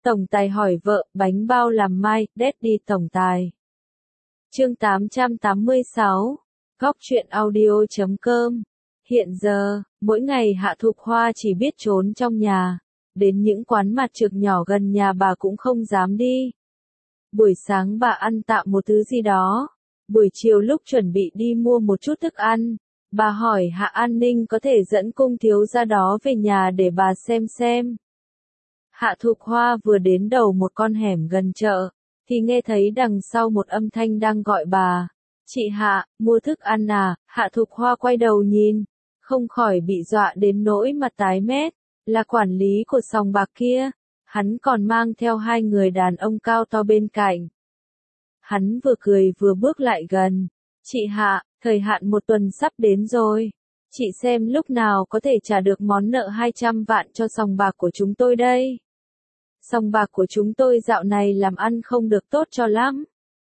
Tổng tài hỏi vợ, bánh bao làm mai, Daddy tổng tài. Chương 886, Góc truyện audio.com. Hiện giờ, mỗi ngày Hạ Thục Hoa chỉ biết trốn trong nhà, đến những quán mặt trược nhỏ gần nhà bà cũng không dám đi. Buổi sáng bà ăn tạm một thứ gì đó, buổi chiều lúc chuẩn bị đi mua một chút thức ăn, bà hỏi Hạ An Ninh có thể dẫn cung thiếu gia đó về nhà để bà xem. Hạ Thục Hoa vừa đến đầu một con hẻm gần chợ, thì nghe thấy đằng sau một âm thanh đang gọi bà. Chị Hạ, mua thức ăn à? Hạ Thục Hoa quay đầu nhìn, không khỏi bị dọa đến nỗi mặt tái mét, là quản lý của sòng bạc kia, hắn còn mang theo hai người đàn ông cao to bên cạnh. Hắn vừa cười vừa bước lại gần. Chị Hạ, thời hạn một tuần sắp đến rồi. Chị xem lúc nào có thể trả được món nợ 200 vạn cho sòng bạc của chúng tôi đây. Sòng bạc của chúng tôi dạo này làm ăn không được tốt cho lắm.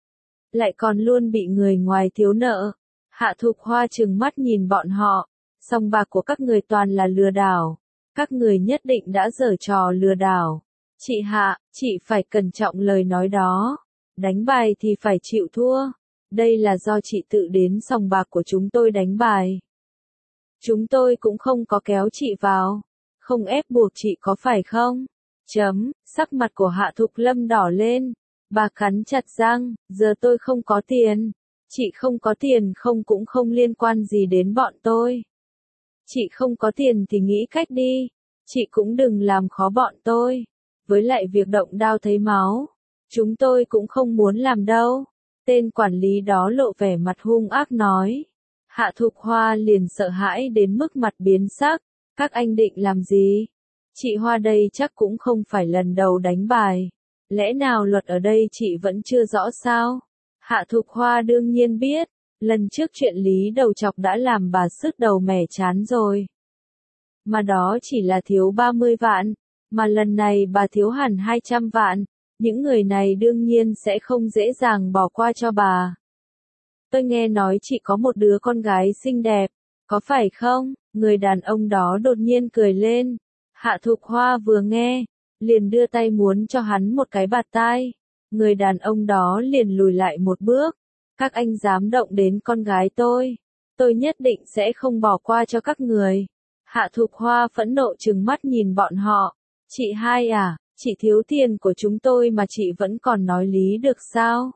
Lại còn luôn bị người ngoài thiếu nợ. Hạ Thục Hoa trừng mắt nhìn bọn họ. Sòng bạc của các người toàn là lừa đảo. Các người nhất định đã giở trò lừa đảo. Chị Hạ, chị phải cẩn trọng lời nói đó. Đánh bài thì phải chịu thua. Đây là do chị tự đến sòng bạc của chúng tôi đánh bài. Chúng tôi cũng không có kéo chị vào. Không ép buộc chị có phải không? Sắc mặt của Hạ Thục Lâm đỏ lên. Bà cắn chặt răng, giờ tôi không có tiền. Chị không có tiền cũng không liên quan gì đến bọn tôi. Chị không có tiền thì nghĩ cách đi. Chị cũng đừng làm khó bọn tôi. Với lại việc động đao thấy máu, chúng tôi cũng không muốn làm đâu. Tên quản lý đó lộ vẻ mặt hung ác nói. Hạ Thục Hoa liền sợ hãi đến mức mặt biến sắc. Các anh định làm gì? Chị Hoa đây chắc cũng không phải lần đầu đánh bài. Lẽ nào luật ở đây chị vẫn chưa rõ sao? Hạ Thục Hoa đương nhiên biết. Lần trước chuyện Lý Đầu Chọc đã làm bà sứt đầu mẻ chán rồi. Mà đó chỉ là thiếu 30 vạn. Mà lần này bà thiếu hẳn 200 vạn. Những người này đương nhiên sẽ không dễ dàng bỏ qua cho bà. Tôi nghe nói chị có một đứa con gái xinh đẹp. Có phải không? Người đàn ông đó đột nhiên cười lên. Hạ Thục Hoa vừa nghe, liền đưa tay muốn cho hắn một cái bạt tai. Người đàn ông đó liền lùi lại một bước. Các anh dám động đến con gái tôi nhất định sẽ không bỏ qua cho các người. Hạ Thục Hoa phẫn nộ trừng mắt nhìn bọn họ. Chị hai à, chị thiếu tiền của chúng tôi mà chị vẫn còn nói lý được sao?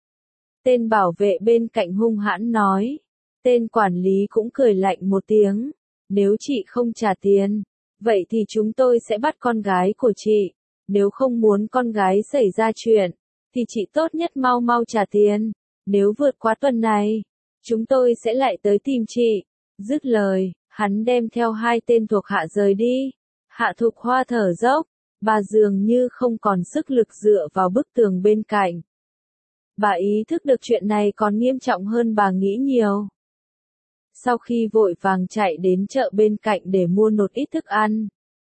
Tên bảo vệ bên cạnh hung hãn nói. Tên quản lý cũng cười lạnh một tiếng. Nếu chị không trả tiền, vậy thì chúng tôi sẽ bắt con gái của chị. Nếu không muốn con gái xảy ra chuyện, thì chị tốt nhất mau trả tiền. Nếu vượt qua tuần này, chúng tôi sẽ lại tới tìm chị. Dứt lời, hắn đem theo hai tên thuộc hạ rời đi. Hạ Thục Hoa thở dốc, bà dường như không còn sức lực dựa vào bức tường bên cạnh. Bà ý thức được chuyện này còn nghiêm trọng hơn bà nghĩ nhiều. Sau khi vội vàng chạy đến chợ bên cạnh để mua một ít thức ăn,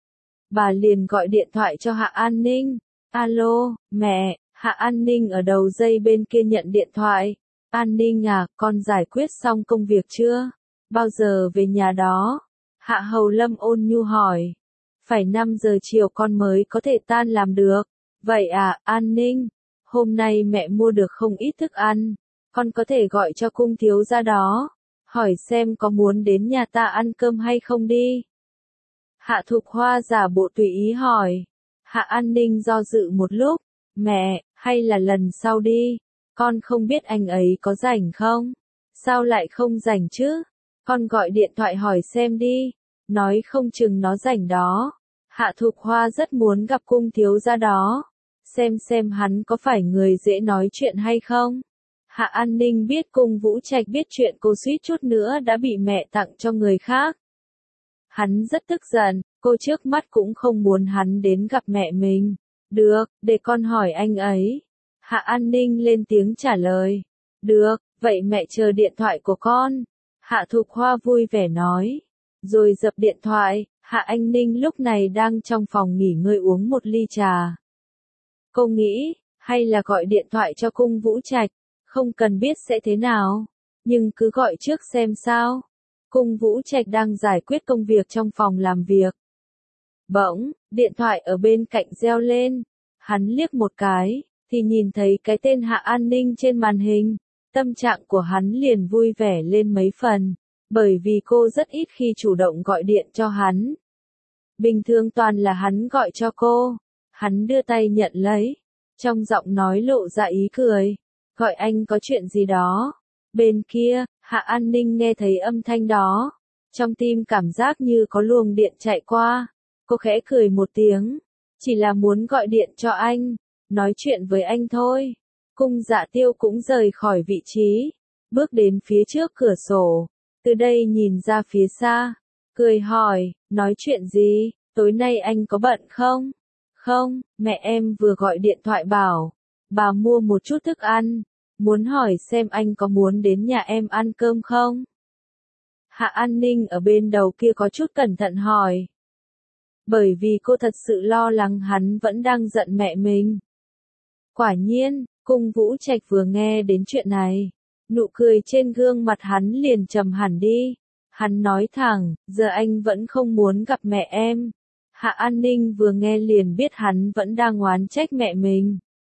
bà liền gọi điện thoại cho Hạ An Ninh. Alo, mẹ. Hạ An Ninh ở đầu dây bên kia nhận điện thoại. An Ninh à, con giải quyết xong công việc chưa? Bao giờ về nhà đó? Hạ Hầu Lâm ôn nhu hỏi. Phải 5 giờ chiều con mới có thể tan làm được. Vậy à, An Ninh, hôm nay mẹ mua được không ít thức ăn. Con có thể gọi cho cung thiếu gia đó. Hỏi xem có muốn đến nhà ta ăn cơm hay không đi. Hạ Thục Hoa giả bộ tùy ý hỏi. Hạ An Ninh do dự một lúc. Mẹ, hay là lần sau đi. Con không biết anh ấy có rảnh không? Sao lại không rảnh chứ? Con gọi điện thoại hỏi xem đi. Nói không chừng nó rảnh đó. Hạ Thục Hoa rất muốn gặp cung thiếu gia đó. Xem hắn có phải người dễ nói chuyện hay không? Hạ An Ninh biết cung Vũ Trạch biết chuyện cô suýt chút nữa đã bị mẹ tặng cho người khác. Hắn rất tức giận, cô trước mắt cũng không muốn hắn đến gặp mẹ mình. Được, để con hỏi anh ấy. Hạ An Ninh lên tiếng trả lời. Được, vậy mẹ chờ điện thoại của con. Hạ Thục Hoa vui vẻ nói. Rồi dập điện thoại, Hạ An Ninh lúc này đang trong phòng nghỉ ngơi uống một ly trà. Cô nghĩ, hay là gọi điện thoại cho cung Vũ Trạch, không cần biết sẽ thế nào, nhưng cứ gọi trước xem sao. Cung Vũ Trạch đang giải quyết công việc trong phòng làm việc. Bỗng, điện thoại ở bên cạnh reo lên. Hắn liếc một cái, thì nhìn thấy cái tên Hạ An Ninh trên màn hình. Tâm trạng của hắn liền vui vẻ lên mấy phần, bởi vì cô rất ít khi chủ động gọi điện cho hắn. Bình thường toàn là hắn gọi cho cô. Hắn đưa tay nhận lấy, trong giọng nói lộ ra ý cười. Gọi anh có chuyện gì đó. Bên kia, Hạ An Ninh nghe thấy âm thanh đó. Trong tim cảm giác như có luồng điện chạy qua. Cô khẽ cười một tiếng. Chỉ là muốn gọi điện cho anh, nói chuyện với anh thôi. Cung Dạ Tiêu cũng rời khỏi vị trí, bước đến phía trước cửa sổ, từ đây nhìn ra phía xa, cười hỏi, nói chuyện gì, tối nay anh có bận không? Không, mẹ em vừa gọi điện thoại bảo, bà mua một chút thức ăn, muốn hỏi xem anh có muốn đến nhà em ăn cơm không? Hạ An Ninh ở bên đầu kia có chút cẩn thận hỏi. Bởi vì cô thật sự lo lắng hắn vẫn đang giận mẹ mình. Quả nhiên, Cung Vũ Trạch vừa nghe đến chuyện này, nụ cười trên gương mặt hắn liền trầm hẳn đi. Hắn nói thẳng, giờ anh vẫn không muốn gặp mẹ em. Hạ An Ninh vừa nghe liền biết hắn vẫn đang oán trách mẹ mình.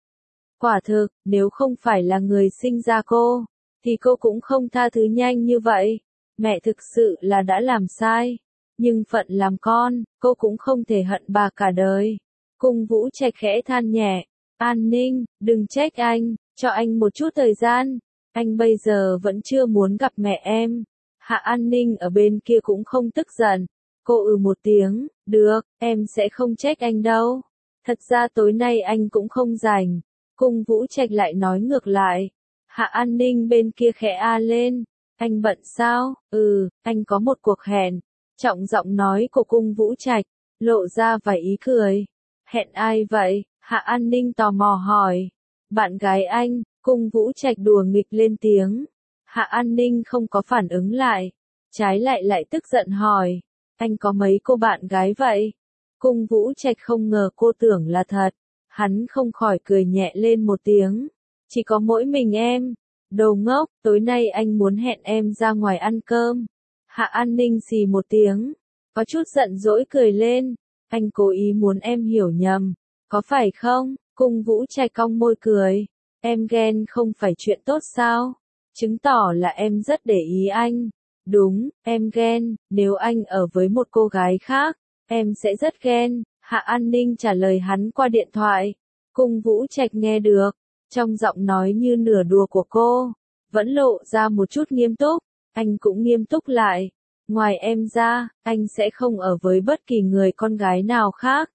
Quả thực, nếu không phải là người sinh ra cô, thì cô cũng không tha thứ nhanh như vậy. Mẹ thực sự là đã làm sai. Nhưng phận làm con, cô cũng không thể hận bà cả đời. Cung Vũ Trạch khẽ than nhẹ. An Ninh, đừng trách anh, cho anh một chút thời gian. Anh bây giờ vẫn chưa muốn gặp mẹ em. Hạ An Ninh ở bên kia cũng không tức giận. Cô một tiếng, được, em sẽ không trách anh đâu. Thật ra tối nay anh cũng không rảnh. Cung Vũ Trạch lại nói ngược lại. Hạ An Ninh bên kia khẽ a lên. Anh bận sao? Anh có một cuộc hẹn. Trọng giọng nói của Cung Vũ Trạch, lộ ra vài ý cười. Hẹn ai vậy? Hạ An Ninh tò mò hỏi. Bạn gái anh, Cung Vũ Trạch đùa nghịch lên tiếng. Hạ An Ninh không có phản ứng lại. Trái lại tức giận hỏi. Anh có mấy cô bạn gái vậy? Cung Vũ Trạch không ngờ cô tưởng là thật. Hắn không khỏi cười nhẹ lên một tiếng. Chỉ có mỗi mình em. Đồ ngốc, tối nay anh muốn hẹn em ra ngoài ăn cơm. Hạ An Ninh xì một tiếng. Có chút giận dỗi cười lên. Anh cố ý muốn em hiểu nhầm. Có phải không? Cung Vũ Trạch cong môi cười. Em ghen không phải chuyện tốt sao? Chứng tỏ là em rất để ý anh. Đúng, em ghen, nếu anh ở với một cô gái khác, em sẽ rất ghen. Hạ An Ninh trả lời hắn qua điện thoại. Cung Vũ Trạch nghe được, trong giọng nói như nửa đùa của cô, vẫn lộ ra một chút nghiêm túc. Anh cũng nghiêm túc lại. Ngoài em ra, anh sẽ không ở với bất kỳ người con gái nào khác.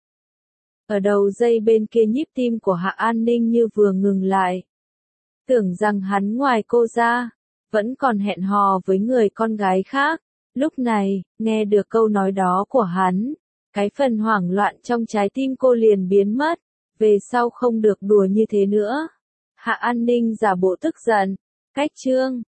Ở đầu dây bên kia nhịp tim của Hạ An Ninh như vừa ngừng lại. Tưởng rằng hắn ngoài cô ra, vẫn còn hẹn hò với người con gái khác. Lúc này, nghe được câu nói đó của hắn, cái phần hoảng loạn trong trái tim cô liền biến mất. Về sau không được đùa như thế nữa. Hạ An Ninh giả bộ tức giận. Cách chương